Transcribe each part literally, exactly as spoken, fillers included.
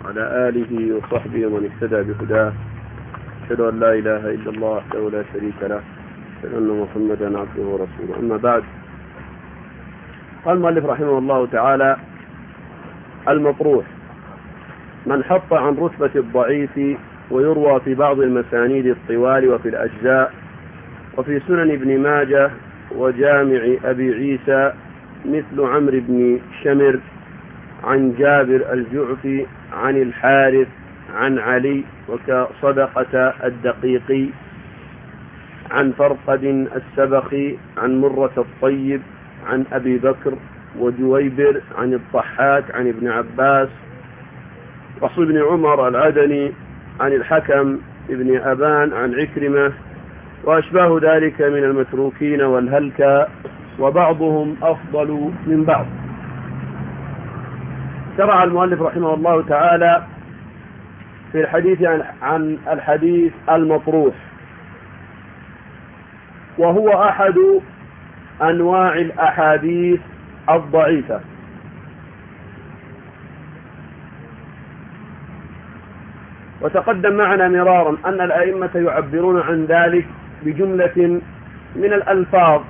وعلى آله وصحبه ومن اهتدى بهداه. أشهد أن لا إله إلا الله وحده لا شريك له، أشهد أن محمدا عبده ورسوله. أما بعد، قال المؤلف رحمه الله تعالى: المطروح من حط عن رتبة الضعيف، ويروى في بعض المسانيد الطوال وفي الأجزاء وفي سنن ابن ماجه وجامع أبي عيسى مثل عمرو بن شمر عن جابر الجعفي عن الحارث عن علي، وكصدقة الدقيقي عن فرقد السبخي عن مرة الطيب عن أبي بكر وجويبر عن الضحاك عن ابن عباس وحصل بن عمر العدني عن الحكم ابن أبان عن عكرمة، وأشباه ذلك من المتروكين والهلكى، وبعضهم أفضل من بعض. شرع المؤلف رحمه الله تعالى في الحديث عن الحديث المطروح، وهو أحد أنواع الأحاديث الضعيفة. وتقدم معنا مرارا أن الأئمة يعبرون عن ذلك بجملة من الألفاظ،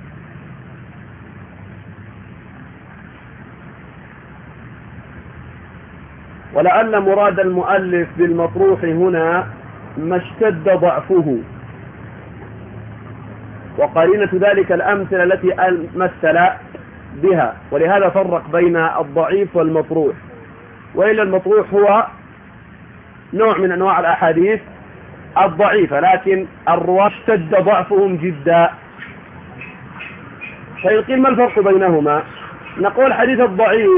ولعل مراد المؤلف بالمطروح هنا ما اشتد ضعفه، وقرينة ذلك الأمثلة التي مثل بها، ولهذا فرق بين الضعيف والمطروح. وإلا المطروح هو نوع من أنواع الأحاديث الضعيفة، لكن الرواة اشتد ضعفهم جدا. فيقول ما الفرق بينهما؟ نقول حديث الضعيف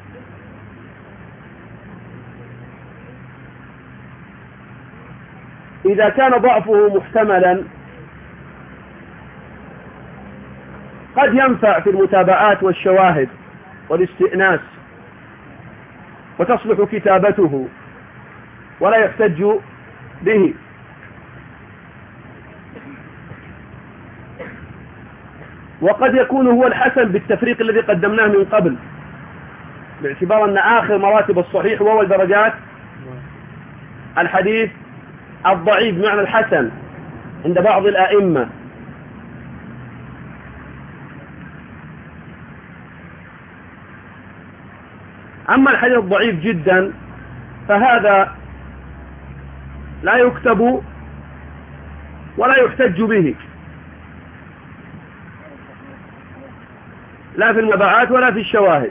إذا كان ضعفه محتملا قد ينفع في المتابعات والشواهد والاستئناس، وتصلح كتابته ولا يحتج به. وقد يكون هو الحسن بالتفريق الذي قدمناه من قبل، باعتبار أن آخر مراتب الصحيح وهو الدرجات الحديث الضعيف بمعنى الحسن عند بعض الأئمة. أما الحديث الضعيف جدا فهذا لا يكتب ولا يحتج به، لا في المتابعات ولا في الشواهد،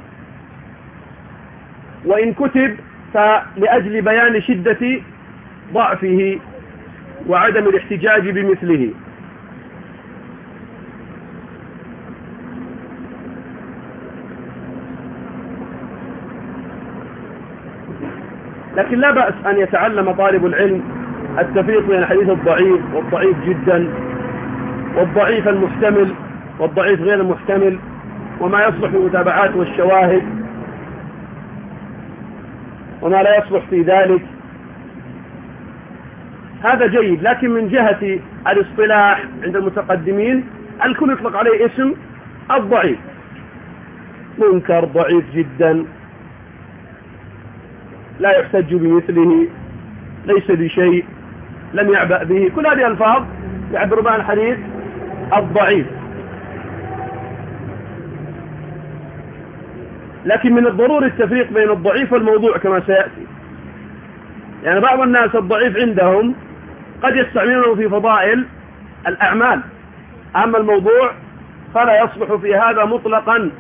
وإن كتب فلأجل بيان شدة ضعفه وعدم الاحتجاج بمثله. لكن لا بأس أن يتعلم طالب العلم التفريق بين الحديث الضعيف والضعيف جدا، والضعيف المحتمل والضعيف غير المحتمل، وما يصلح في المتابعات والشواهد وما لا يصلح في ذلك. هذا جيد، لكن من جهة الاصطلاح عند المتقدمين الكل يطلق عليه اسم الضعيف، منكر، ضعيف جدا، لا يحتج بمثله، ليس بشيء، لم يعبأ به. كل هذه الألفاظ يعبر بها الحديث الضعيف. لكن من الضروري التفريق بين الضعيف والموضوع كما سيأتي. يعني بعض الناس الضعيف عندهم قد يستعملونه في فضائل الأعمال، أما الموضوع فلا يصلح في هذا مطلقا.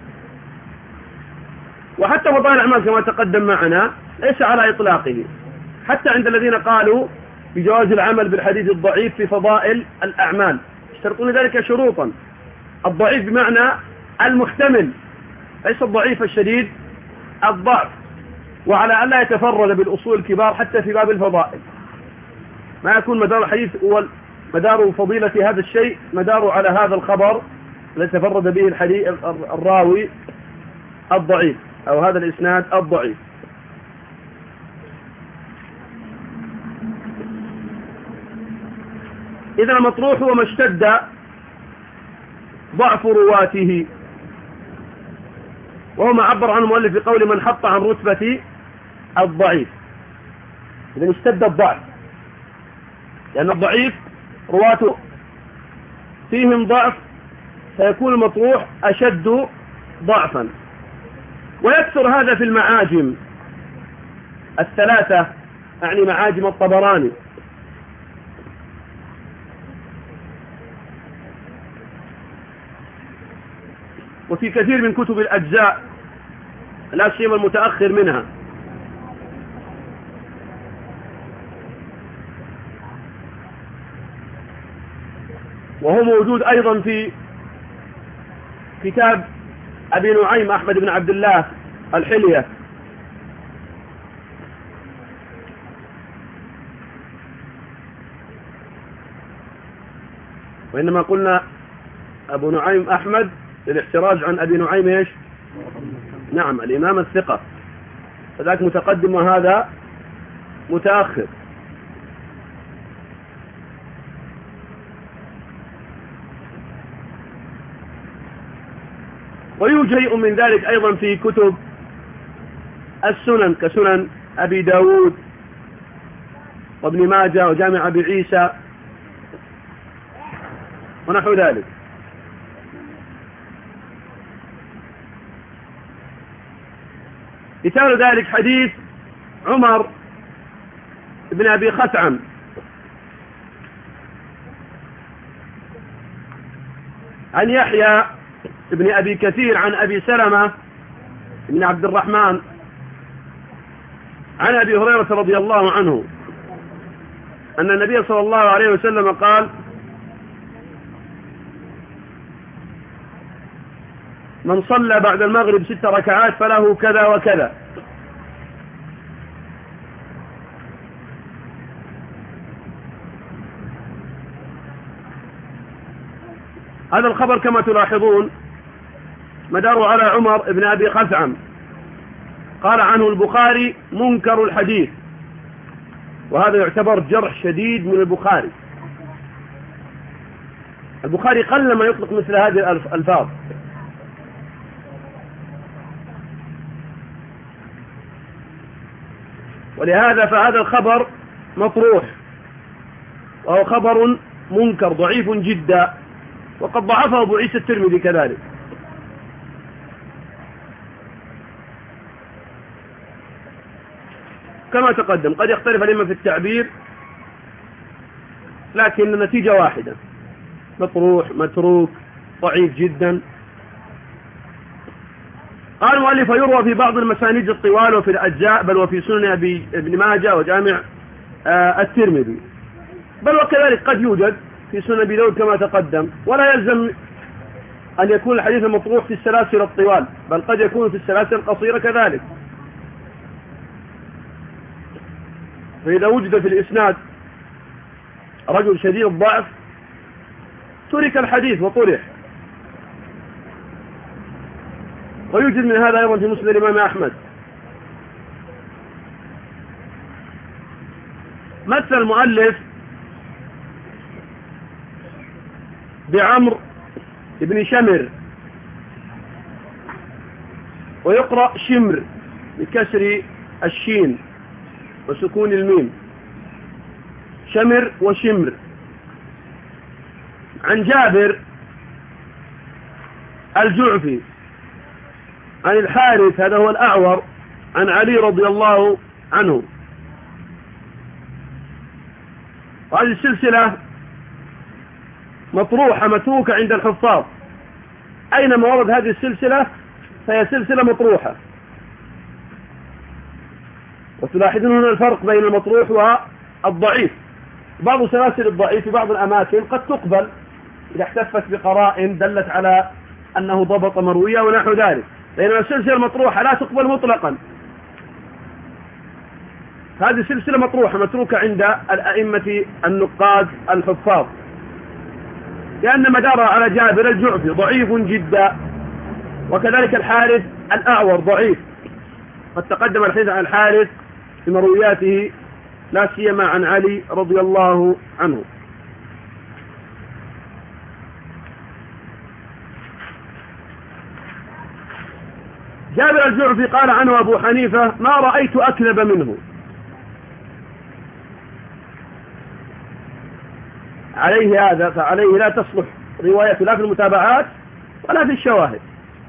وحتى فضائل الأعمال كما تقدم معنا ليس على إطلاقه، حتى عند الذين قالوا بجواز العمل بالحديث الضعيف في فضائل الأعمال يشترطون ذلك شروطا. الضعيف بمعنى المحتمل، ليس الضعيف الشديد الضعف، وعلى أن لا يتفرد بالأصول الكبار حتى في باب الفضائل، ما يكون مدار الحديث هو مدار فضيلة هذا الشيء مداره على هذا الخبر الذي تفرد به الحديث الراوي الضعيف أو هذا الإسناد الضعيف. إذا المطروح هو ما اشتد ضعف رواته، وهو ما عبر عنه المؤلف بقول من حط عن رتبة الضعيف. إذن اشتد الضعف، لأن الضعيف رواته فيهم ضعف، فيكون المطروح أشد ضعفا. ويكثر هذا في المعاجم الثلاثة، يعني معاجم الطبراني، وفي كثير من كتب الأجزاء لا سيما المتأخر منها. وهو موجود أيضا في كتاب أبي نعيم أحمد بن عبد الله الحلية. وإنما قلنا أبو نعيم أحمد للاحتراز عن أبي نعيم إيش؟ نعم، الإمام الثقة، فذاك متقدم وهذا متأخر. ويوجد من ذلك أيضا في كتب السنن كسنن أبي داود وابن ماجه وجامع أبي عيسى ونحو ذلك. مثال ذلك حديث عمر بن أبي خثعم عن يحيى ابن أبي كثير عن أبي سلمة بن عبد الرحمن عن أبي هريرة رضي الله عنه أن النبي صلى الله عليه وسلم قال: من صلى بعد المغرب ست ركعات فله كذا وكذا. هذا الخبر كما تلاحظون مدار على عمر بن أبي خثعم، قال عنه البخاري منكر الحديث، وهذا يعتبر جرح شديد من البخاري. البخاري قل ما يطلق مثل هذه الألفاظ، ولهذا فهذا الخبر مطروح، وهو خبر منكر ضعيف جدا، وقد ضعفه أبو عيسى الترمذي كذلك. كما تقدم قد يختلف الأئمة في التعبير، لكن النتيجة واحدة: مطروح، متروك، ضعيف جدا. قال المؤلف: يروى في بعض المسانيد الطوال وفي الأجزاء، بل وفي سنن أبي ابن ماجه وجامع آه الترمذي، بل وكذلك قد يوجد في سنن أبي داود كما تقدم. ولا يلزم أن يكون الحديث المطروح في السلاسل الطوال، بل قد يكون في السلاسل القصيرة كذلك. فإذا وجد في الإسناد رجل شديد الضعف ترك الحديث وطرح. ويوجد من هذا أيضا في مسند الإمام أحمد. مثل المؤلف بعمر بن شمر، ويقرأ شمر بكسر الشين وسكون الميم، شمر وشمر، عن جابر الجعفي عن الحارث هذا هو الأعور عن علي رضي الله عنه. وهذه السلسلة مطروحة متروكة عند الحفاظ، أينما ورد هذه السلسلة فهي سلسلة مطروحة. وتلاحظون هنا الفرق بين المطروح والضعيف. بعض سلاسل الضعيف في بعض الأماكن قد تقبل إذا احتفت بقرائن دلت على أنه ضبط مروية ونحو ذلك، بينما السلسلة المطروحة لا تقبل مطلقا. هذه سلسلة مطروحة متروكة عند الأئمة النقاد الحفاظ، لأن مدارها على جابر الجعفي ضعيف جدا، وكذلك الحارث الأعور ضعيف. قد تقدم الحديث عن الحارث في مروياته لا سيما عن علي رضي الله عنه. جابر الجعفي قال عنه أبو حنيفة: ما رأيت أكذب منه. عليه هذا فعليه لا تصلح رواية لا في المتابعات ولا في الشواهد.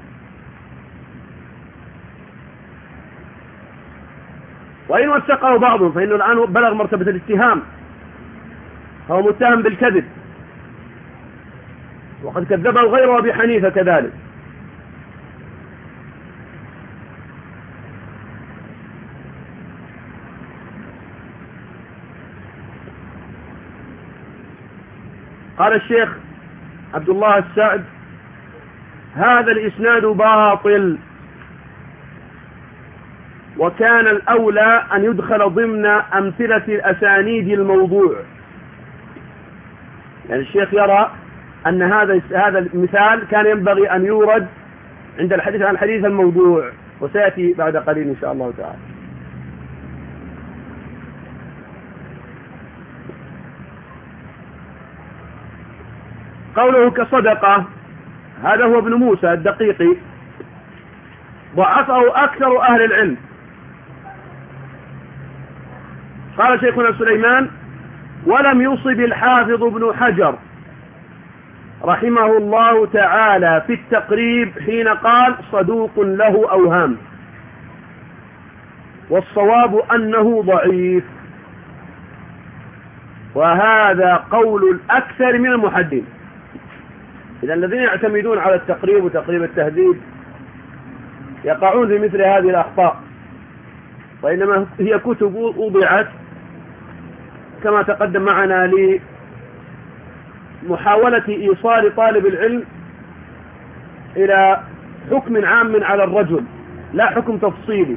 وإن وثقه بعضهم فإنه الآن بلغ مرتبة الاتهام، هو متهم بالكذب، وقد كذبه غيره أبي حنيفة كذلك. قال الشيخ عبد الله السعد: هذا الإسناد باطل، وكان الأولى أن يدخل ضمن أمثلة الأسانيد الموضوع. يعني الشيخ يرى أن هذا هذا المثال كان ينبغي أن يورد عند الحديث عن الحديث الموضوع، وسيأتي بعد قليل إن شاء الله تعالى. قوله كصدقة، هذا هو ابن موسى الدقيقي، ضعفه أكثر أهل العلم. قال شيخنا سليمان: ولم يصب الحافظ ابن حجر رحمه الله تعالى في التقريب حين قال صدوق له أوهام، والصواب أنه ضعيف، وهذا قول الأكثر من المحدثين. إذا الذين يعتمدون على التقريب وتقريب التهذيب يقعون في مثل هذه الأخطاء، وإنما هي كتب وضعت كما تقدم معنا لمحاولة إيصال طالب العلم إلى حكم عام على الرجل، لا حكم تفصيلي.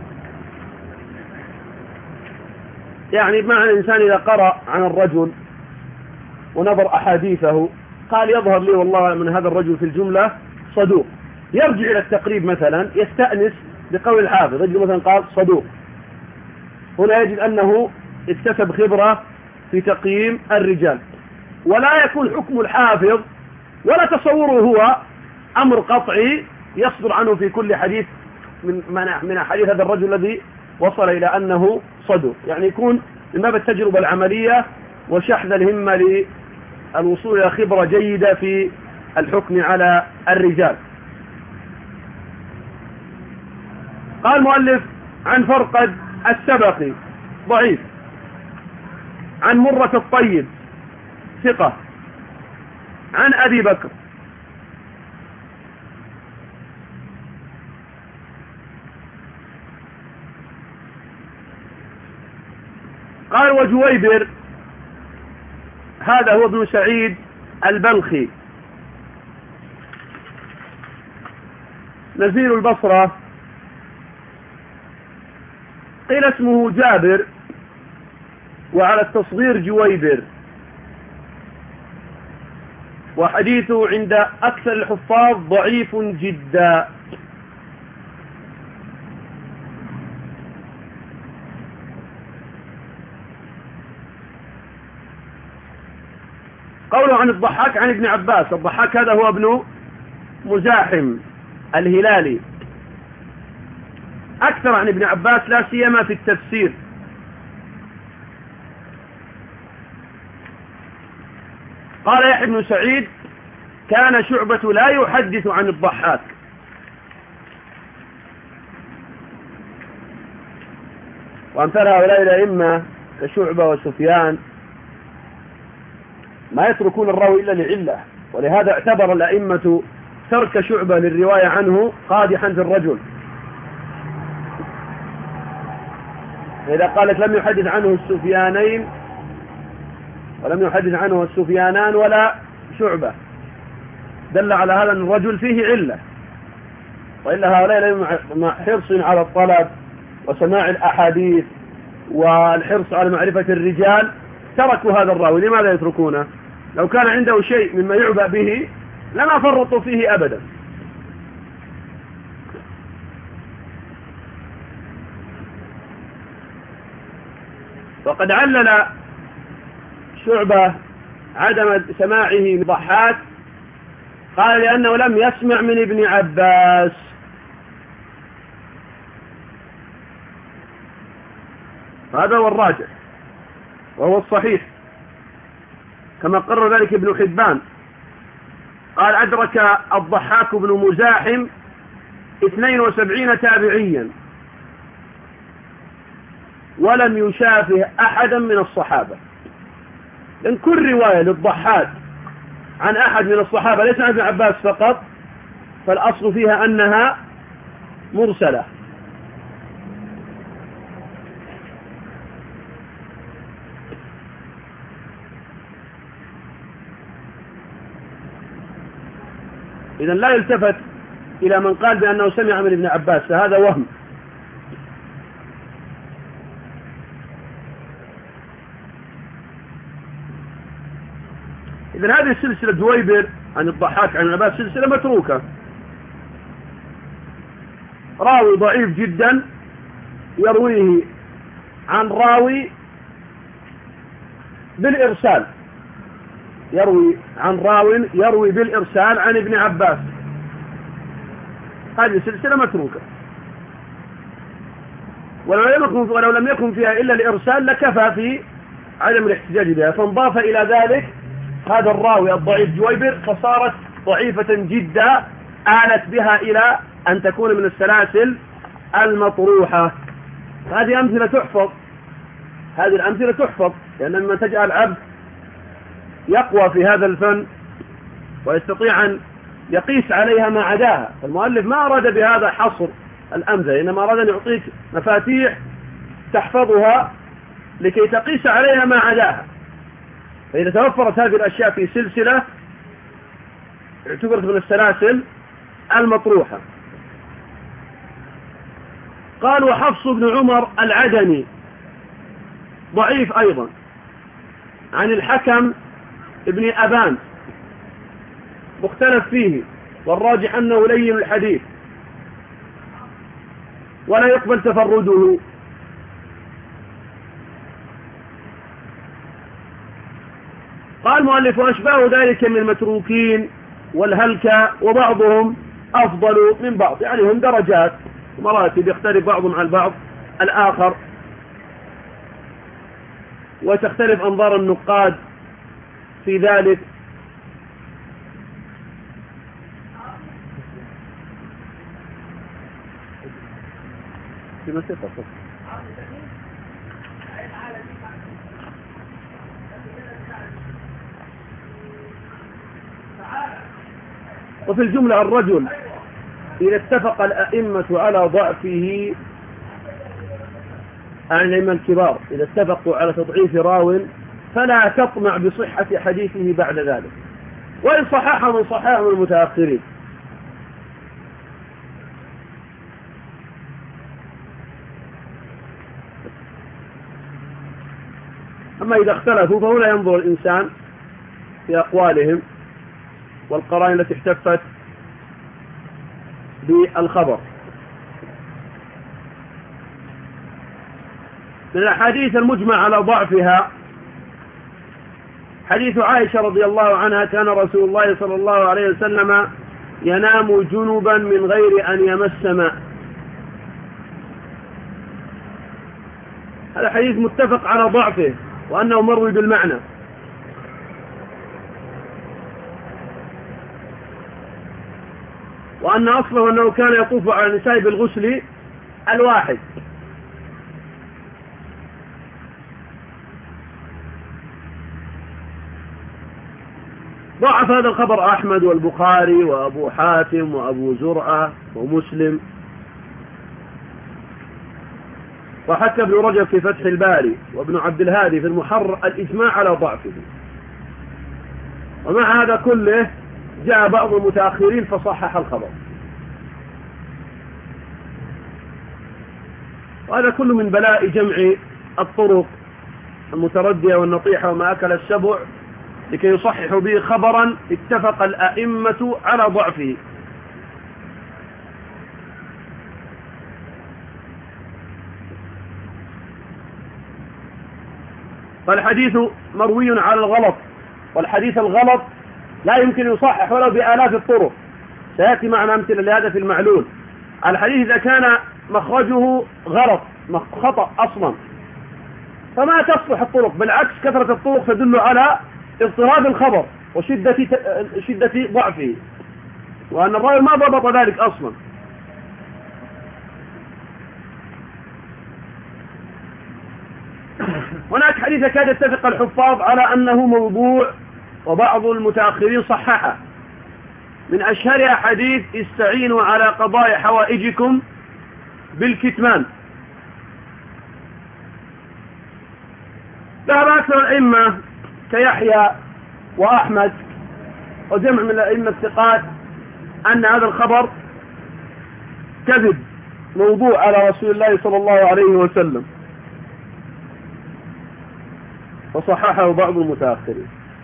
يعني بمعنى الإنسان إذا قرأ عن الرجل ونظر أحاديثه قال يظهر لي والله من هذا الرجل في الجملة صدوق، يرجع إلى التقريب مثلا يستأنس بقول الحافظ، يجد مثلا قال صدوق، هنا يجد أنه اكتسب خبرة في تقييم الرجال، ولا يكون حكم الحافظ ولا تصوره هو أمر قطعي يصدر عنه في كل حديث من من حديث هذا الرجل الذي وصل إلى أنه صدوق. يعني يكون من باب التجربة العملية وشحذ الهمة للوصول إلى خبرة جيدة في الحكم على الرجال. قال المؤلف: عن فرقد السبقي ضعيف، عن مرة الطيب ثقة، عن أبي بكر. قال: وجويبر، هذا هو ابن سعيد البلخي نزيل البصرة، قيل اسمه جابر وعلى التصغير جويبر، وحديثه عند أكثر الحفاظ ضعيف جدا. قوله عن الضحاك عن ابن عباس، الضحاك هذا هو ابن مزاحم الهلالي، أكثر عن ابن عباس لا سيما في التفسير. قال يحيى بن سعيد: كان شعبة لا يحدث عن الضحاك. وأمثال هؤلاء الأئمة كشعبة وسفيان ما يتركون الراوي إلا لعلة، ولهذا اعتبر الأئمة ترك شعبة للرواية عنه قادحا في الرجل. إذا قالت لم يحدث عنه السفيانين ولم يحدث عنه السفيانان ولا شعبة، دل على هذا أن الرجل فيه علة، وإلا هؤلاء مع حرص على الطلب وسماع الأحاديث والحرص على معرفة الرجال تركوا هذا الراوي. لماذا يتركونه؟ لو كان عنده شيء مما يعبأ به لما فرطوا فيه أبدا. وقد علل شعبة عدم سماعه من ضحاك، قال لأنه لم يسمع من ابن عباس، هذا هو الراجح وهو الصحيح، كما قرر ذلك ابن حبان، قال أدرك الضحاك بن مزاحم اثنين وسبعين تابعيا ولم يشافه أحدا من الصحابة. لأن كل رواية للضحاك عن أحد من الصحابة ليس عن ابن عباس فقط فالأصل فيها أنها مرسلة. إذن لا يلتفت إلى من قال بأنه سمع من ابن عباس، فهذا وهم. إذن هذه السلسلة دويبر عن الضحاك عن ابن عباس سلسلة متروكة، راوي ضعيف جدا يرويه عن راوي بالإرسال، يروي عن راو يروي بالإرسال عن ابن عباس، هذه سلسلة متروكة، ولو لم يكن ولو لم يكن فيها إلا الإرسال لكفى في عدم الاحتجاج بها، فانضاف إلى ذلك هذا الراوي الضعيف جويبر فصارت ضعيفة جدا آلت بها إلى أن تكون من السلاسل المطروحة. هذه أمثلة تحفظ، هذه الأمثلة تحفظ، لأن لما تجعل العبد يقوى في هذا الفن ويستطيع أن يقيس عليها ما عداها. المؤلف ما أراد بهذا حصر الأمثلة، إنما أراد أن يعطيك مفاتيح تحفظها لكي تقيس عليها ما عداها، فإذا توفرت هذه الأشياء في سلسلة اعتبرت من السلاسل المطروحة. قال وحفص بن عمر العدني ضعيف أيضا عن الحكم ابن أبان مختلف فيه، والراجح أنه لين الحديث ولا يقبل تفرده. قال المؤلف وأشباه ذلك من المتروكين والهلكة، وبعضهم أفضل من بعض، يعني هم درجات ومراتب يختلف بعضهم عن بعض الآخر، وتختلف أنظار النقاد في ذلك. في مسيطة وفي الجملة الرجل إذا اتفق الأئمة على ضعفه، عن الأئمة الكبار إذا اتفقوا على تضعيف راو فلا تطمع بصحة حديثه بعد ذلك، وإن صحح من صحاح من المتأخرين. أما إذا اختلفوا فهنا ينظر الإنسان في أقوالهم والقرائن التي احتفت بالخبر. من الأحاديث المجمع على ضعفها حديث عائشة رضي الله عنها كان رسول الله صلى الله عليه وسلم ينام جنبا من غير أن يمس ماء. هذا حديث متفق على ضعفه وأنه مروي بالمعنى، وأن أصله أنه كان يطوف على النساء بالغسل الواحد. ضعف هذا الخبر أحمد والبخاري وأبو حاتم وأبو زرعة ومسلم، وحكى ابن رجب في فتح الباري وابن عبد الهادي في المحرر الإجماع على ضعفه. ومع هذا كله جاء بعض المتأخرين فصحح الخبر، وهذا كله من بلاء جمع الطرق المتردية والنطيحة وما أكل السبع لكي يصححوا به خبرا اتفق الأئمة على ضعفه. فالحديث مروي على الغلط، والحديث الغلط لا يمكن يصحح ولو بآلاف الطرق، سيأتي معنا أمثلة لهذا في المعلول. الحديث إذا كان مخرجه غلط خطأ أصلا فما تصلح الطرق، بالعكس كثرة الطرق تدل على اضطراب الخبر وشدة شدة ضعفه، وأن الراوي ما ضبط ذلك أصلا. هناك حديث كاد يتفق الحفاظ على أنه موضوع، وبعض المتأخرين صححه. من أشهرها حديث استعينوا على قضاء حوائجكم بالكتمان. ذهب أكثر الأئمة كيحيى وأحمد وجمع من الأئمة الثقات أن هذا الخبر كذب موضوع على رسول الله صلى الله عليه وسلم، وصححه بعض المتأخرين.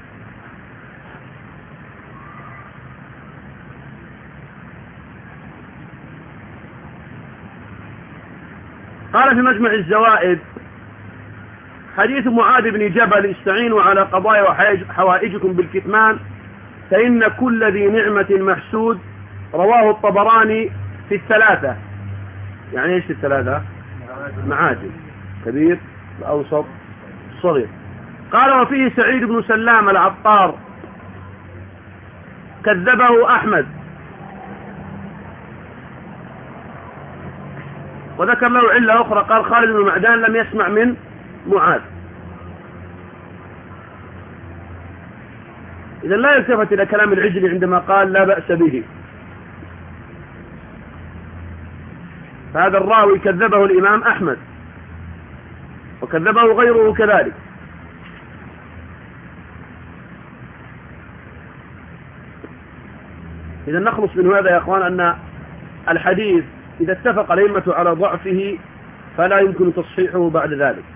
قال في مجمع الزوائد حديث معاذ بن جبل استعينوا على قضايا حوائجكم بالكتمان فإن كل ذي نعمة محسود، رواه الطبراني في الثلاثة. يعني ايش الثلاثة؟ معاجم، كبير الأوسط الصغير. قال وفيه سعيد بن سلام العطار كذبه أحمد، وذكر له علة أخرى، قال خالد بن معدان لم يسمع من معاذ. إذا لا يلتفت إلى كلام العجلي عندما قال لا بأس به، فهذا الراوي كذبه الإمام أحمد وكذبه غيره كذلك. إذا نخلص من هذا يا أخوان أن الحديث إذا اتفق الأئمة على ضعفه فلا يمكن تصحيحه بعد ذلك.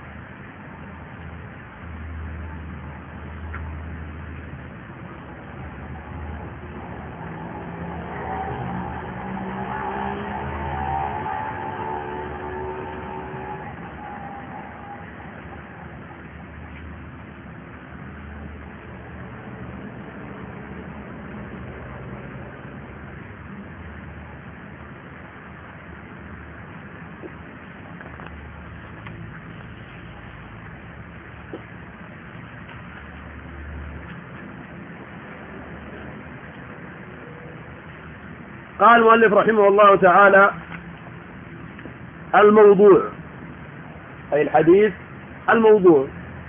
قال المؤلف رحمه الله تعالى الموضوع، أي الحديث الموضوع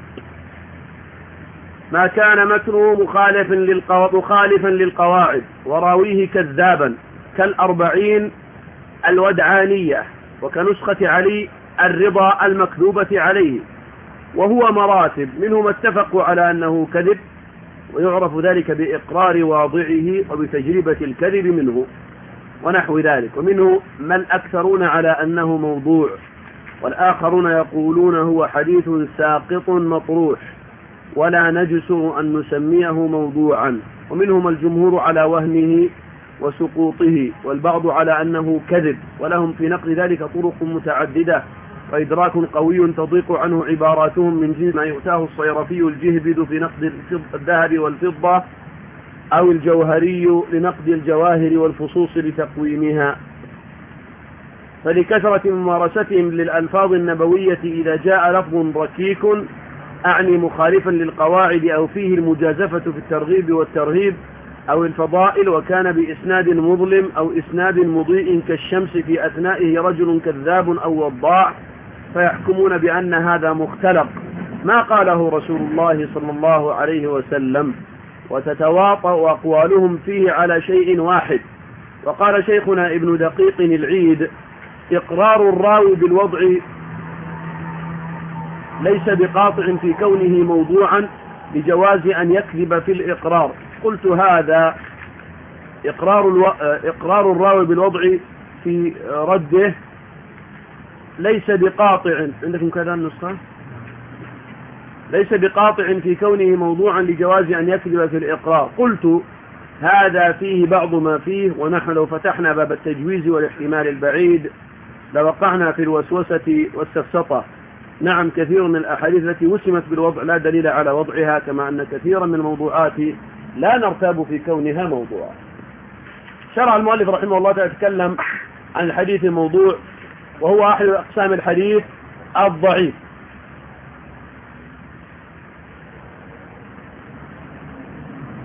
ما كان متنه مخالف مخالفا للقواعد وراويه كذابا كالأربعين الودعانية وكنسخة علي الرضا المكذوبة عليه، وهو مراتب، منهم اتفقوا على أنه كذب ويعرف ذلك بإقرار واضعه وبتجربة الكذب منه ونحو ذلك، ومنه من أكثرون على أنه موضوع، والآخرون يقولون هو حديث ساقط مطروح ولا نجسر أن نسميه موضوعا، ومنهم الجمهور على وهمه وسقوطه، والبعض على أنه كذب، ولهم في نقل ذلك طرق متعددة وإدراك قوي تضيق عنه عباراتهم من جنس ما يؤتاه الصيرفي الجهبذ في نقد الذهب والفضة، أو الجوهري لنقد الجواهر والفصوص لتقويمها. فلكثرة ممارستهم للألفاظ النبوية إذا جاء لفظ ركيك أعني مخالفا للقواعد أو فيه المجازفة في الترغيب والترهيب أو الفضائل وكان بإسناد مظلم أو إسناد مضيء كالشمس في أثنائه رجل كذاب أو وضاع، فيحكمون بأن هذا مختلق ما قاله رسول الله صلى الله عليه وسلم، وتتواطأ أقوالهم فيه على شيء واحد. وقال شيخنا ابن دقيق العيد إقرار الراوي بالوضع ليس بقاطع في كونه موضوعا بجواز أن يكذب في الإقرار. قلت هذا إقرار, الو... إقرار الراوي بالوضع في رده ليس بقاطع، عندكم كذا النسخة، ليس بقاطع في كونه موضوعا لجواز أن يكذب في الإقرار. قلت هذا فيه بعض ما فيه، ونحن لو فتحنا باب التجويز والاحتمال البعيد لوقعنا في الوسوسة والسفسطة. نعم كثير من الأحاديث التي وسمت بالوضع لا دليل على وضعها، كما أن كثيرا من الموضوعات لا نرتاب في كونها موضوعا. شرع المؤلف رحمه الله تعالى يتكلم عن الحديث الموضوع، وهو أحد أقسام الحديث الضعيف.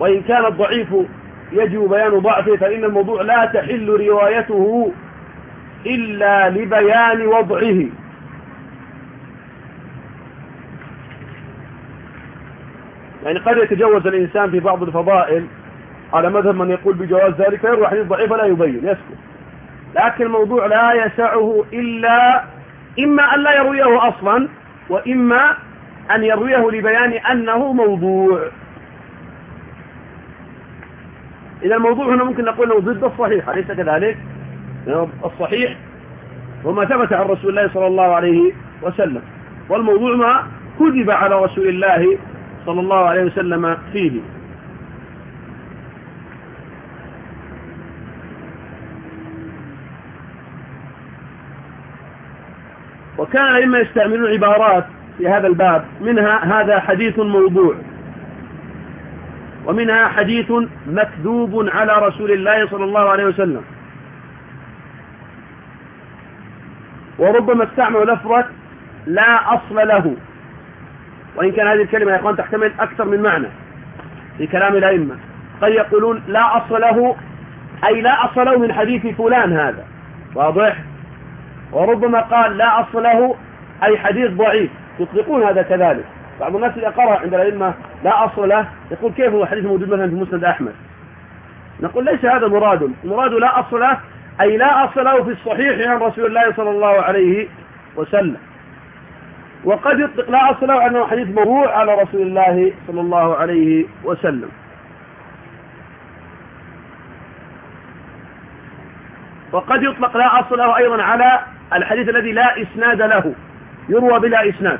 وإن كان الضعيف يجب بيان ضعفه، فإن الموضوع لا تحل روايته إلا لبيان وضعه. يعني قد يتجوز الإنسان في بعض الفضائل على مذهب من يقول بجواز ذلك، يروي حديث ضعيف ولا يبين، يسكت. لكن الموضوع لا يسعه إلا إما أن لا يرويه أصلا، وإما أن يرويه لبيان أنه موضوع. إذا الموضوع هنا ممكن نقول أنه ضد الصحيح، أليس كذلك؟ الصحيح وما ثبت عن رسول الله صلى الله عليه وسلم، والموضوع ما كذب على رسول الله صلى الله عليه وسلم فيه. وكان الأئمة يستعملون عبارات في هذا الباب، منها هذا حديث موضوع، ومنها حديث مكذوب على رسول الله صلى الله عليه وسلم. وربما استعملوا لفظة لا أصل له، وإن كان هذه الكلمة يا إخوان تحتمل أكثر من معنى في كلام الأئمة. قد يقولون لا أصل له أي لا أصل له من حديث فلان، هذا واضح. وربما قال لا أصل له أي حديث ضعيف، يطلقون هذا كذلك. بعض الناس إذا قرأ عند الأئمة لا أصل له يقول كيف هو حديث موجود مثلا في مسند أحمد؟ نقول ليس هذا مراد، المراد لا أصل له أي لا أصل له في الصحيح عن رسول الله صلى الله عليه وسلم. وقد يطلق لا أصل له أنه حديث موضوع على رسول الله صلى الله عليه وسلم. وقد يطلق لا أصل له أيضا على الحديث الذي لا إسناد له، يروى بلا إسناد.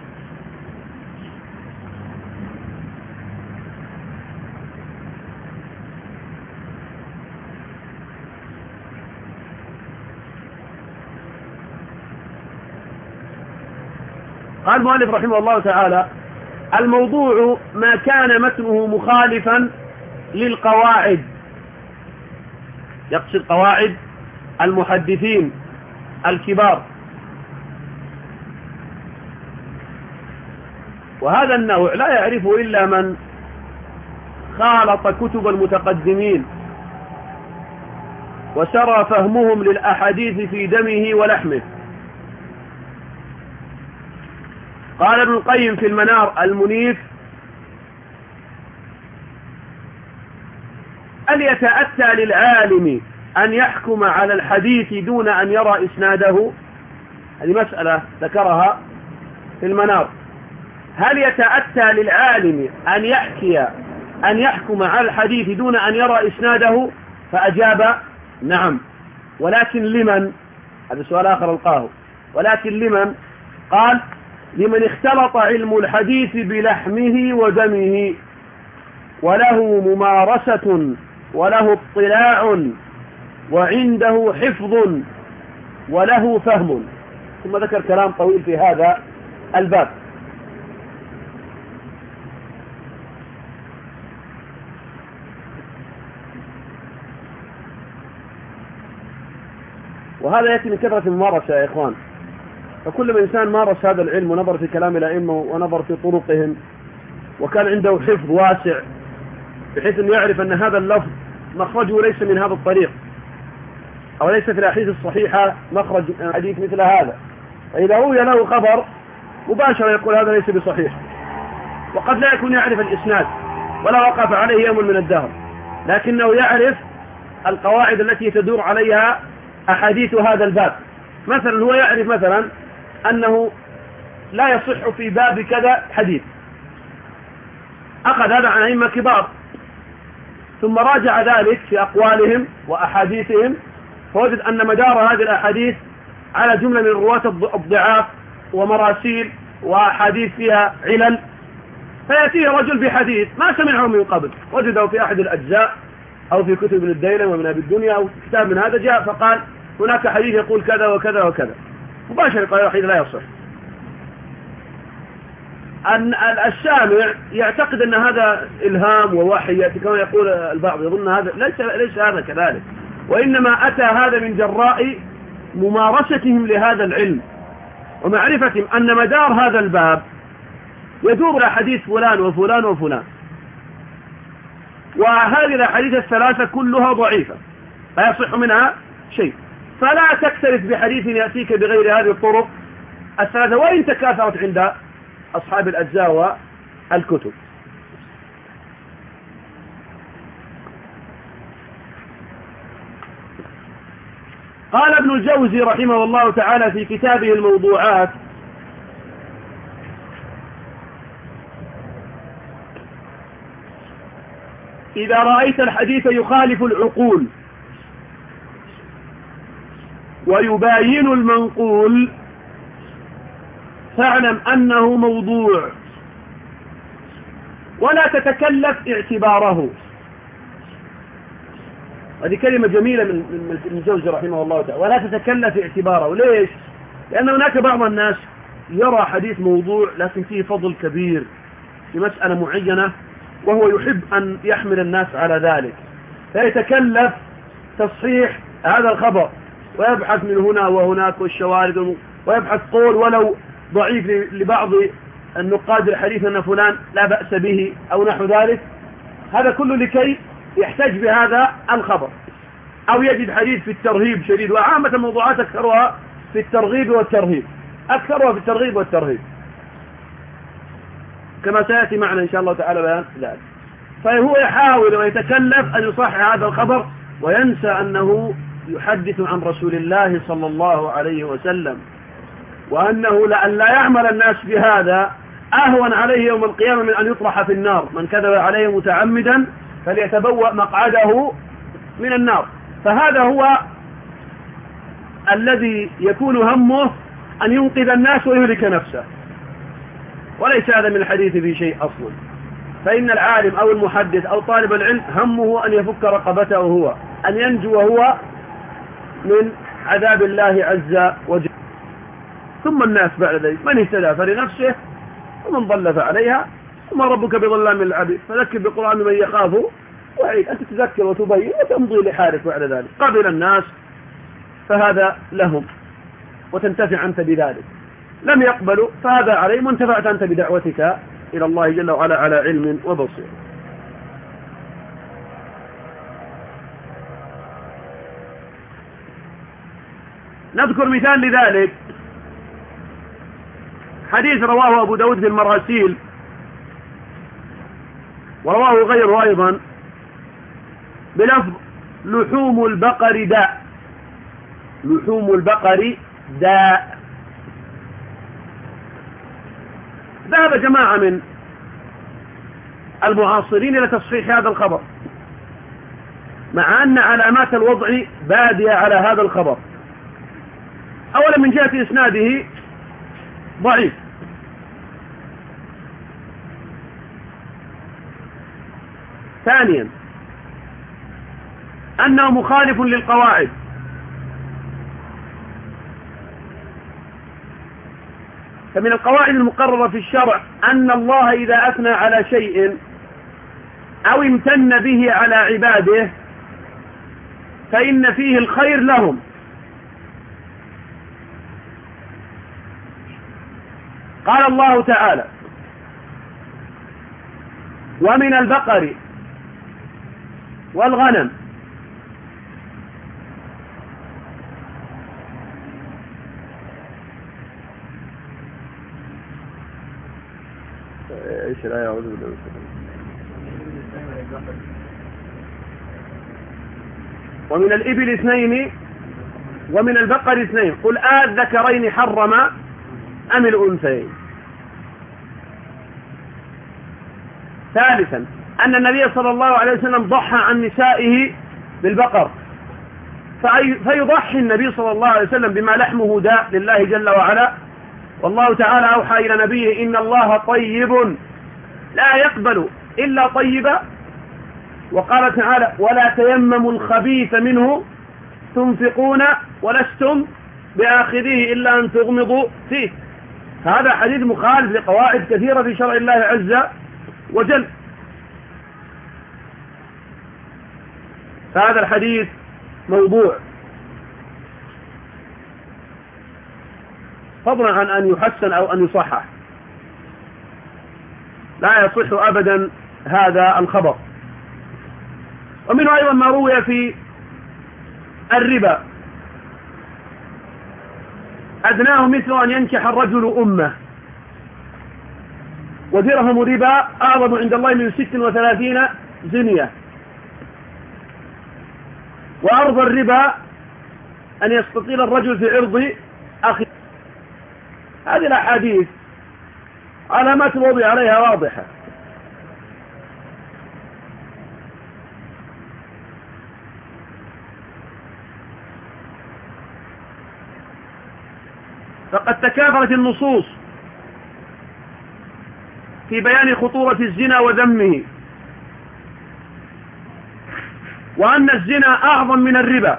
قال المؤلف رحمه الله تعالى: الموضوع ما كان متنه مخالفا للقواعد، يقصد قواعد المحدثين الكبار. وهذا النوع لا يعرفه إلا من خالط كتب المتقدمين وسرى فهمهم للأحاديث في دمه ولحمه. قال ابن القيم في المنار المنيف: هل يتأتى للعالم أن يحكم على الحديث دون أن يرى إسناده؟ هذه مسألة ذكرها في المنار. هل يتأتى للعالم أن يحكي أن يحكم على الحديث دون أن يرى إسناده؟ فأجاب: نعم. ولكن لمن؟ هذا سؤال آخر ألقاه. ولكن لمن؟ قال: لمن اختلط علم الحديث بلحمه ودمه، وله ممارسة وله اطلاع وعنده حفظ وله فهم. ثم ذكر كلام طويل في هذا الباب. وهذا يأتي من كثرة الممارسة يا إخوان. فكل من إنسان مارس هذا العلم ونظر في كلام الأئمة ونظر في طرقهم وكان عنده حفظ واسع بحيث أن يعرف أن هذا اللفظ مخرجه ليس من هذا الطريق، أو ليس في الأحاديث الصحيحة مخرج حديث مثل هذا، فإذا روي له خبر مباشرة يقول هذا ليس بصحيح. وقد لا يكون يعرف الإسناد ولا وقف عليه يوم من الدهر، لكنه يعرف القواعد التي تدور عليها أحاديث هذا الباب. مثلا هو يعرف مثلا أنه لا يصح في باب كذا حديث، أخذ هذا عن أئمة كبار، ثم راجع ذلك في أقوالهم وأحاديثهم، فوجد أن مدار هذه الأحاديث على جملة من الرواة الضعاف ومراسيل وأحاديث فيها علل. فيأتيه رجل بحديث ما سمعه من قبل، وجده في أحد الأجزاء أو في كتب ابن الديلم ومن أبي الدنيا أو كتاب من هذا، جاء فقال هناك حديث يقول كذا وكذا وكذا، مباشرة قال الحديث لا يصح. أن السامع يعتقد أن هذا إلهام ووحي يأتي كما يقول البعض، يظن هذا ليس, ليس هذا كذلك، وإنما أتى هذا من جراء ممارستهم لهذا العلم ومعرفتهم أن مدار هذا الباب يدور على حديث فلان وفلان وفلان. وهذه الأحاديث الثلاثة كلها ضعيفة لا يصح منها شيء، فلا تكترث بحديث يأتيك بغير هذه الطرق الثلاثة وإن تكاثرت عند أصحاب الأجزاء والكتب. قال ابن الجوزي رحمه الله تعالى في كتابه الموضوعات: إذا رأيت الحديث يخالف العقول ويباين المنقول فاعلم أنه موضوع، ولا تتكلف اعتباره. هذه كلمة جميلة من من الجوزي رحمه الله تعالى، ولا تتكلف اعتباره. ليش؟ لأن هناك بعض الناس يرى حديث موضوع لكن فيه فضل كبير في مسألة معينة وهو يحب أن يحمل الناس على ذلك، فيتكلف تصحيح هذا الخبر ويبحث من هنا وهناك والشواهد، ويبحث قول ولو ضعيف لبعض النقاد الحديث أن فلان لا بأس به أو نحو ذلك، هذا كله لكي يحتج بهذا الخبر، أو يجد حديث في الترهيب شديد. وعامة الموضوعات أكثرها في الترغيب والترهيب، أكثرها في الترغيب والترهيب كما سيأتي معنا إن شاء الله تعالى بيان ذلك. فهو يحاول ويتكلف أن يصحح هذا الخبر وينسى أنه يحدث عن رسول الله صلى الله عليه وسلم، وأنه لأن لا يعمل الناس بهذا أهون عليه يوم القيامة من أن يطرح في النار. من كذب عليه متعمدا فليتبوأ مقعده من النار. فهذا هو الذي يكون همه أن ينقذ الناس ويهلك نفسه، وليس هذا من الحديث في شيء أصلا. فإن العالم أو المحدث أو طالب العلم همه أن يفك رقبته هو، أن ينجو هو من عذاب الله عز وجل. ثم الناس بعد ذلك من اهتدى فلنفسه ومن ضل فعليها وما ربك بظلام للعبيد. فذكر بالقرآن من يخافه وعيد، أنت تذكر وتبين وتمضي لحالك بعد ذلك. قبل الناس فهذا لهم وتنتفع أنت بذلك، لم يقبلوا فهذا عليهم وانتفعت أنت بدعوتك إلى الله جل وعلا على علم وبصير. نذكر مثال لذلك حديث رواه أبو داود في المراسيل ورواه غيره أيضا بلفظ: لحوم البقر داء. لحوم البقر داء. ذهب جماعة من المعاصرين إلى تصحيح هذا الخبر، مع أن علامات الوضع بادية على هذا الخبر. أولا من جهة إسناده ضعيف، ثانيا أنه مخالف للقواعد، فمن القواعد المقررة في الشرع أن الله إذا أثنى على شيء أو امتن به على عباده فإن فيه الخير لهم. قال الله تعالى: ومن البقر والغنم ايش الآية؟ أعوذ بالله من الشيطان. ومن الإبل اثنين ومن البقر اثنين قل آذكرين حرم أم الأنثيين. ثالثا أن النبي صلى الله عليه وسلم ضحى عن نسائه بالبقر، فيضحي النبي صلى الله عليه وسلم بما لحمه داء لله جل وعلا. والله تعالى أوحى إلى نبيه: إن الله طيب لا يقبل إلا طيبا. وقال تعالى: ولا تيمموا الخبيث منه تنفقون ولستم بآخذيه إلا أن تغمضوا فيه. هذا حديث مخالف لقواعد كثيرة في شرع الله عز وجل. فهذا الحديث موضوع، فضلا عن أن يحسن أو أن يصحح، لا يصح أبدا هذا الخبر. ومنه أيضا ما روي في الربا: أدناه مثل أن ينكح الرجل أمه، ودرهم ربا أعظم عند الله من ست وثلاثين زنية، وأرض الربا أن يستطيل الرجل في عرض أخيه. هذه الأحاديث علامات الوضع عليها واضحة. فقد تكاثرت النصوص في بيان خطورة الزنا وذمه، وأن الزنا أعظم من الربا،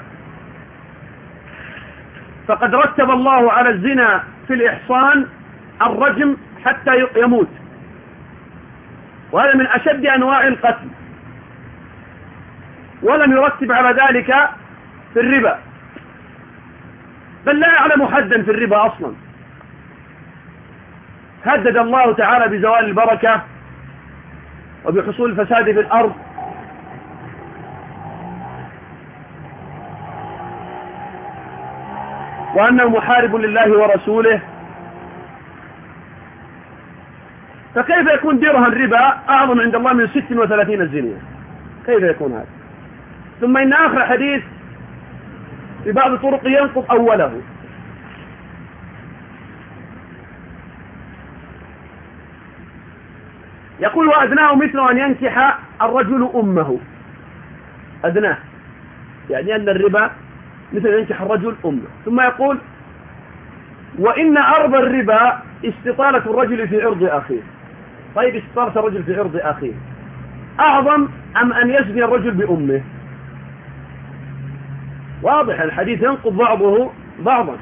فقد رتب الله على الزنا في الإحصان الرجم حتى يموت، وهذا من أشد أنواع القتل، ولم يرتب على ذلك في الربا، بل لا يعلم حدا في الربا أصلا. هدد الله تعالى بزوال البركة وبحصول الفساد في الأرض، وأنه محارب لله ورسوله. فكيف يكون درهم الربا أعظم عند الله من ست وثلاثين زنية؟ كيف يكون هذا؟ ثم إن آخر حديث في بعض الطرق ينقض أوله. يقول: وأدناه مثل أن ينكح الرجل أمه. أدناه يعني أن الربا مثل أن ينكح الرجل أمه. ثم يقول: وإن أرض الربا استطالة الرجل في عرض أخيه. طيب، استطالة الرجل في عرض أخيه أعظم أم أن يزني الرجل بأمه؟ واضح الحديث ينقض بعضه بعضا.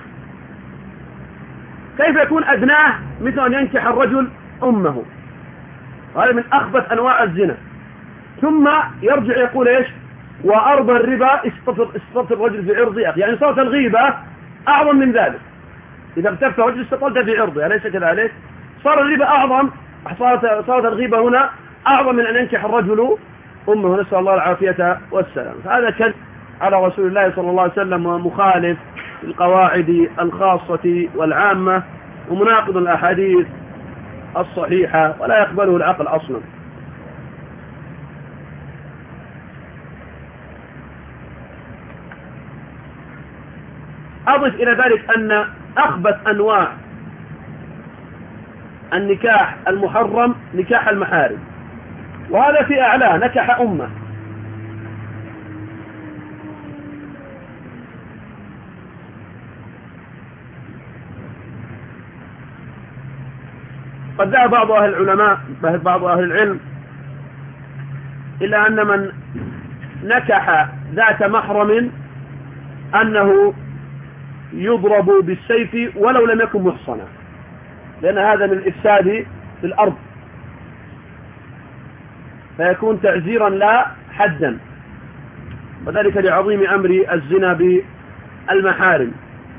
كيف يكون أدناه مثل أن ينكح الرجل أمه؟ هذا من أخبث أنواع الزنا. ثم يرجع يقول إيش؟ وأرض الربا استطالة الرجل في عرض أخيه، يعني صارت الغيبة أعظم من ذلك. إذا اغتبت رجل استطلت في عرضه، أليس كذلك؟ صار الربا أعظم، صارت صارت الغيبة هنا أعظم من أن ينكح الرجل أمه، نسأل الله العافية والسلام. فهذا كذب على رسول الله صلى الله عليه وسلم، ومخالف القواعد الخاصة والعامة، ومناقض الأحاديث الصحيحة، ولا يقبله العقل أصلا. أضف إلى ذلك أن أخبث أنواع النكاح المحرم نكاح المحارم، وهذا في أعلاه نكح أمه. قد ذهب بعض أهل العلماء بعض أهل العلم إلا أن من نكح ذات محرم أنه يضرب بالسيف ولو لم يكن محصنا، لأن هذا من الإفساد في الأرض، فيكون تعزيرا لا حدا، وذلك لعظيم أمر الزنا بالمحارم.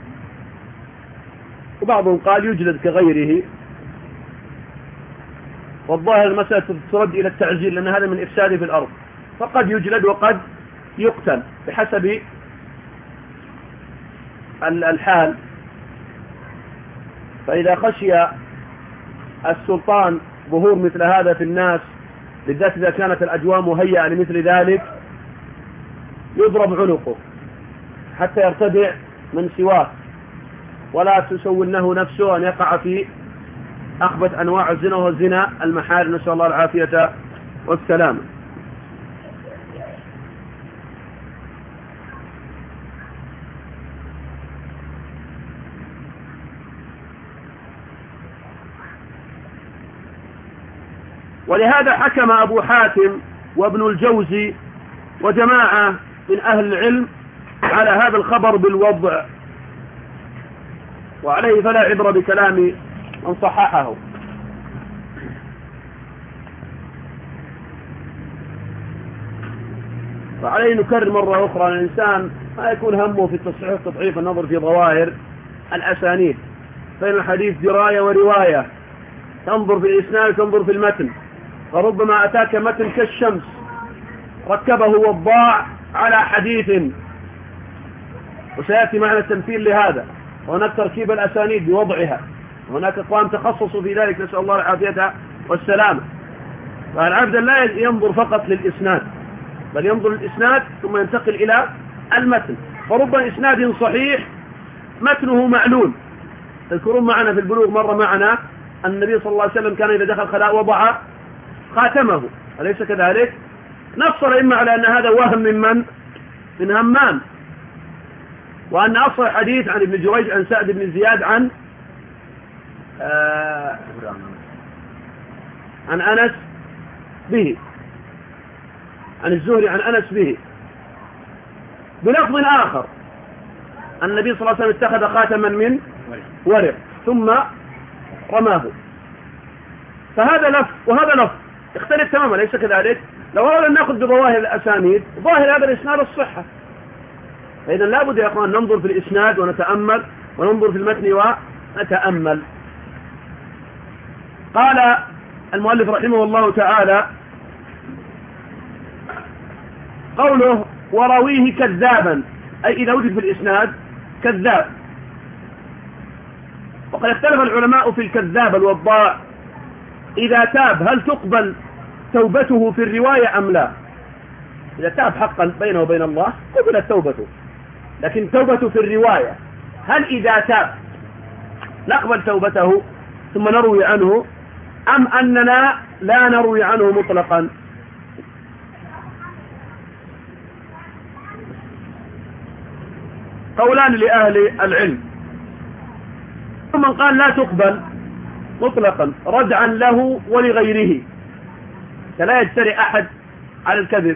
وبعضهم قال يجلد كغيره، والظاهر المسألة ترد إلى التعزير، لأن هذا من إفساد في الأرض، فقد يجلد وقد يقتل بحسب الحال. فإذا خشي السلطان ظهور مثل هذا في الناس، بالذات إذا كانت الأجواء مهيئة لمثل ذلك، يضرب عنقه حتى يرتدع من سواه، ولا تسولنه نفسه أن يقع في أخبث أنواع الزنا والزنا المحارم، نسأل الله العافية والسلامة. ولهذا حكم أبو حاتم وابن الجوزي وجماعة من أهل العلم على هذا الخبر بالوضع، وعليه فلا عبرة بكلام من صححه. وعليه نكرر مرة أخرى أن الإنسان ما يكون همه في التصحيح تضعيف النظر في ظواهر الأسانيد، فإن الحديث دراية ورواية، تنظر في الإسناد تنظر في المتن، فربما أتاك متن كالشمس ركبه وضاع على حديث، وسيأتي معنا التمثيل لهذا. وهناك تركيب الأسانيد بوضعها، وهناك أقوام تخصصوا في ذلك، نسأل الله العافية والسلامة. فالعبد لا ينظر فقط للإسناد، بل ينظر للإسناد ثم ينتقل إلى المتن. فرب إسناد صحيح متنه معلول. تذكرون معنا في البلوغ مرة معنا أن النبي صلى الله عليه وسلم كان إذا دخل خلاء وضع خاتمه، أليس كذلك؟ نص الأئمة على أن هذا وهم من من؟ من همام، وأن أصل الحديث عن ابن جريج عن سعد بن زياد عن آه عن أنس به، عن الزهري عن أنس به، بلفظ آخر النبي صلى الله عليه وسلم اتخذ خاتما من ورق ثم رماه. فهذا لفظ وهذا لفظ يختلف تماما، ليس كذلك؟ لو أردنا أن نأخذ بظواهر الأسانيد، ظاهر هذا الإسناد الصحة. فإذا لابد يا أخوان ننظر في الإسناد ونتأمل، وننظر في المتن ونتأمل. قال المؤلف رحمه الله تعالى: قوله ورويه كذابا، أي إذا وجد في الإسناد كذاب. وقد اختلف العلماء في الكذاب الوضاع، إذا تاب هل تقبل توبته في الرواية أم لا؟ إذا تاب حقا بينه وبين الله قبلت توبته، لكن توبته في الرواية هل إذا تاب نقبل توبته ثم نروي عنه، أم أننا لا نروي عنه مطلقا؟ قولان لأهل العلم. من قال لا تقبل مطلقا ردعا له ولغيره، فلا يجترئ أحد على الكذب،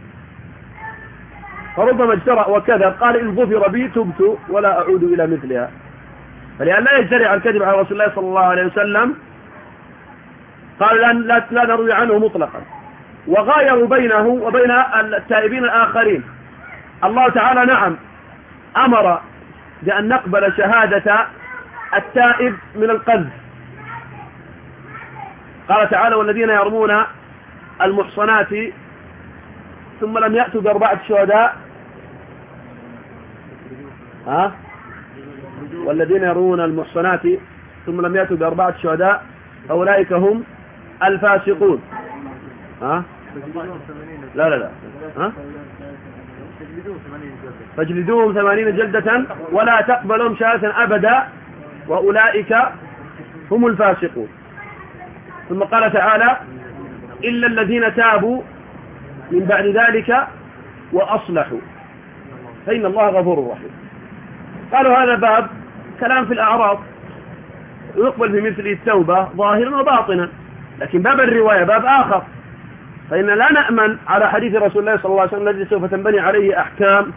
فربما اجترأ وكذب قال إن ظفر بي تبت ولا أعود إلى مثلها. فلأن لا يجترئ على الكذب على رسول الله صلى الله عليه وسلم قال لا, لا نروي عنه مطلقا. وغايروا بينه وبين التائبين الآخرين. الله تعالى نعم أمر بأن نقبل شهادة التائب من القذف، قال تعالى والذين يرمون المحصنات ثم لم يأتوا بأربعة شهداء ها والذين يرمون المحصنات ثم لم يأتوا بأربعة شهداء أولئك هم الفاسقون. ها لا لا لا ها فاجلدوهم ثمانين جلدة ولا تقبلهم شهادة أبدا وأولئك هم الفاسقون. ثم قال تعالى إلا الذين تابوا من بعد ذلك وأصلحوا فإن الله غفور رحيم. قالوا هذا باب كلام في الأعراض يقبل في مثل التوبة ظاهرا وباطنا، لكن باب الرواية باب آخر، فإن لا نأمن على حديث رسول الله صلى الله عليه وسلم الذي سوف تنبني عليه أحكام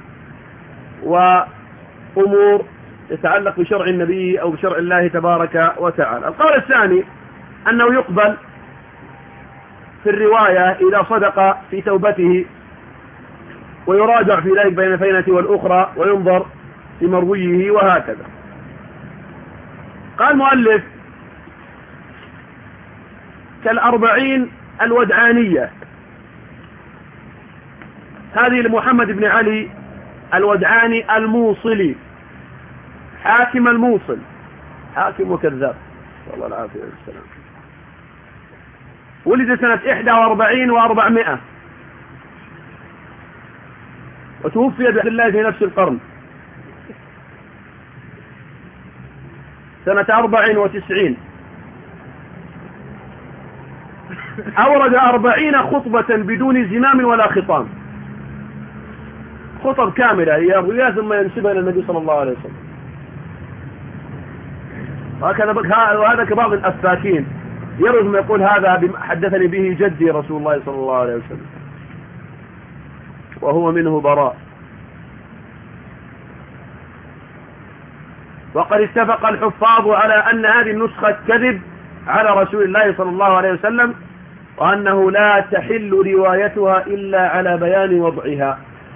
وأمور يتعلق بشرع النبي أو بشرع الله تبارك وتعالى. القول الثاني أنه يقبل في الرواية إذا صدق في توبته، ويراجع في ذلك بين الفينة والأخرى وينظر في مرويه وهكذا. قال المؤلف كالأربعين الودعانية، هذه لمحمد بن علي الودعاني الموصلي، حاكم الموصل، حاكم وكذاب والله العافية والسلام. ولد سنة إحدى وأربعين وأربعمائة، وتوفي بإذن الله في نفس القرن سنة أربع وتسعين. أورد أربعين خطبة بدون زمام ولا خطام، خطب كاملة يرويها ثم ينسبها إلى النبي صلى الله عليه وسلم. وهذا كبعض الأفاكين يروي ثم يقول هذا حدثني به جدي رسول الله صلى الله عليه وسلم، وهو منه براء. وقد اتفق الحفاظ على أن هذه النسخة كذب على رسول الله صلى الله عليه وسلم، وأنه لا تحل روايتها إلا على بيان وضعها.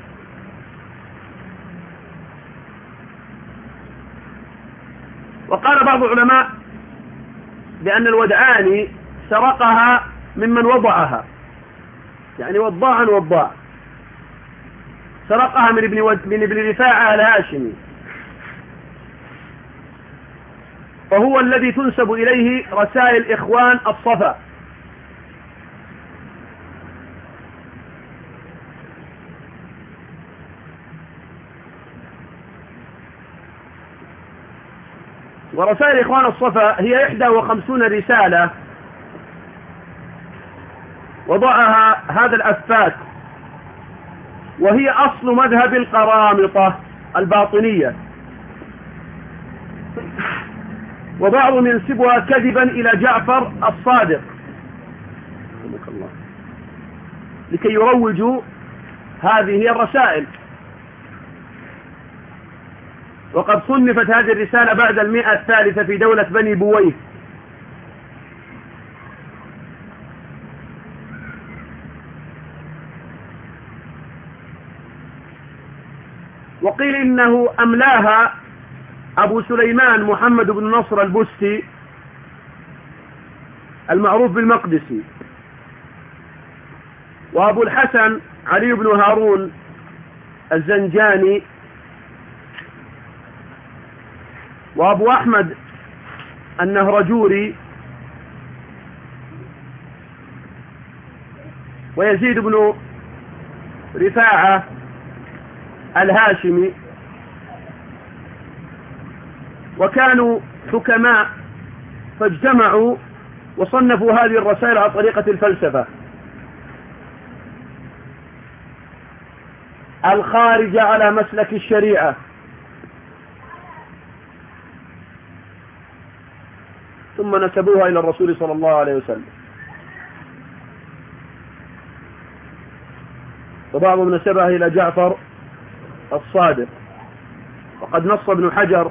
وقال بعض العلماء بأن الودعاني سرقها ممن وضعها، يعني وضاعا وضاع، سرقها من ابن, ود... من ابن رفاعة الهاشمي، وهو الذي تنسب إليه رسائل إخوان الصفا. ورسائل إخوان الصفا هي إحدى وخمسون رسالة وضعها هذا الأفاك، وهي أصل مذهب القرامطة الباطنية، وبعضهم ينسبها كذبا إلى جعفر الصادق لكي يروجوا هذه الرسائل. وقد صنفت هذه الرسالة بعد المئة الثالثة في دولة بني بويه، وقيل إنه أملاها أبو سليمان محمد بن نصر البستي المعروف بالمقدسي، وأبو الحسن علي بن هارون الزنجاني، وأبو أحمد النهرجوري، ويزيد بن رفاعة الهاشمي، وكانوا حكماء فاجتمعوا وصنفوا هذه الرسائل على طريقة الفلسفة الخارجة على مسلك الشريعة، ثم نسبوها إلى الرسول صلى الله عليه وسلم. وبعضهم نسبها إلى جعفر الصادق. وقد نص ابن حجر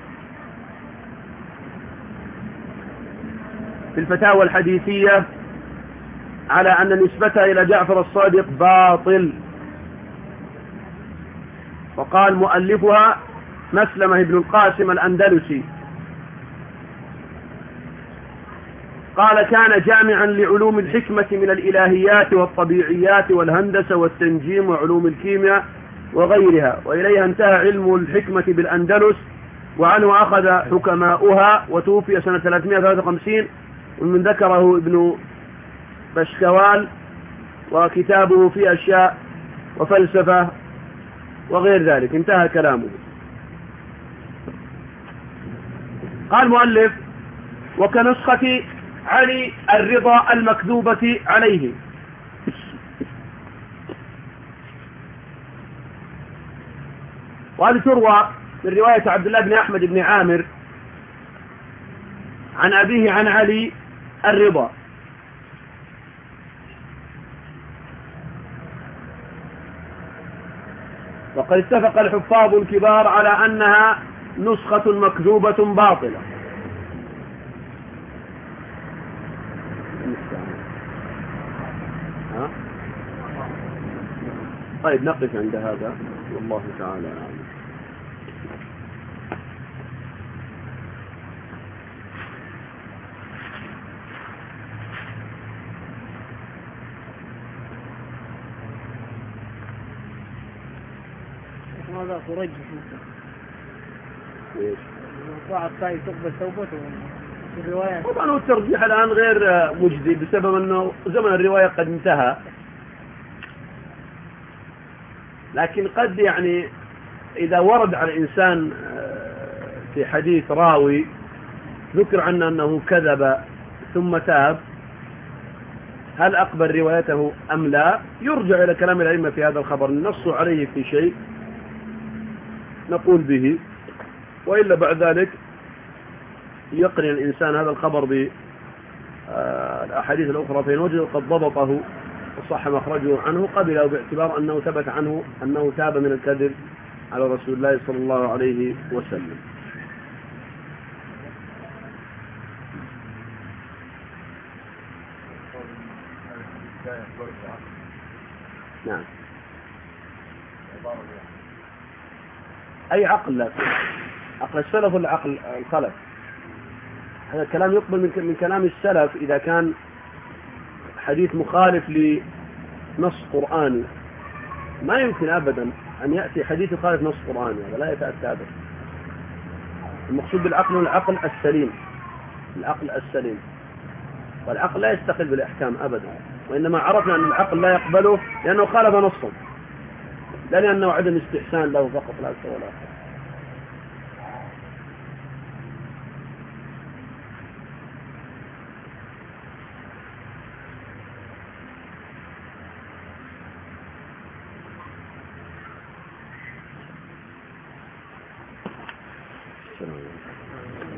في الفتاوى الحديثية على أن نسبتها إلى جعفر الصادق باطل، وقال مؤلفها مسلمة بن القاسم الأندلسي، قال كان جامعا لعلوم الحكمة من الإلهيات والطبيعيات والهندسة والتنجيم وعلوم الكيمياء وغيرها، وإليها انتهى علم الحكمة بالأندلس، وعنه أخذ حكماؤها، وتوفي سنة ثلاثمائة وثلاثة وخمسين، ومن ذكره ابن بشكوال، وكتابه في أشياء وفلسفة وغير ذلك، انتهى كلامه. قال مؤلف وكنسخة علي الرضا المكذوبة عليه، وهذه تروى من رواية عبد الله بن أحمد بن عامر عن أبيه عن علي الرضا. وقد اتفق الحفاظ الكبار على أنها نسخة مكذوبة باطلة. ها؟ طيب نقف عند هذا، والله تعالى أعلم. ماذا ترجح ايش؟ وقع الطائف تقبل توبته في الرواية؟ طبعا هو الترجيح الآن غير مجدي بسبب أنه زمن الرواية قد انتهى، لكن قد يعني إذا ورد على الإنسان في حديث راوي ذكر عنه أنه كذب ثم تاب، هل أقبل روايته أم لا؟ يرجع إلى كلام الأئمة في هذا الخبر، نصوا عليه في شيء نقول به، وإلا بعد ذلك يقرن الإنسان هذا الخبر بالأحاديث الأخرى فإن وجد قد ضبطه وصح مخرجه عنه قبله، باعتبار أنه ثبت عنه أنه تاب من الكذب على رسول الله صلى الله عليه وسلم. نعم. أي عقل؟ لا عقل السلف ولا عقل الخلف؟ هذا الكلام يقبل من من كلام السلف إذا كان حديث مخالف نص قرآني ما يمكن أبدا أن يأتي حديث يخالف نص قرآني، هذا لا يتأتى أبدا. المقصود بالعقل هو العقل السليم، العقل السليم، والعقل لا يستقل بالإحكام أبدا، وإنما عرفنا أن العقل لا يقبله لأنه خالف نصا، لا لأنه عدم استحسان له فقط، لا أكثر ولا أقل. السلام عليكم.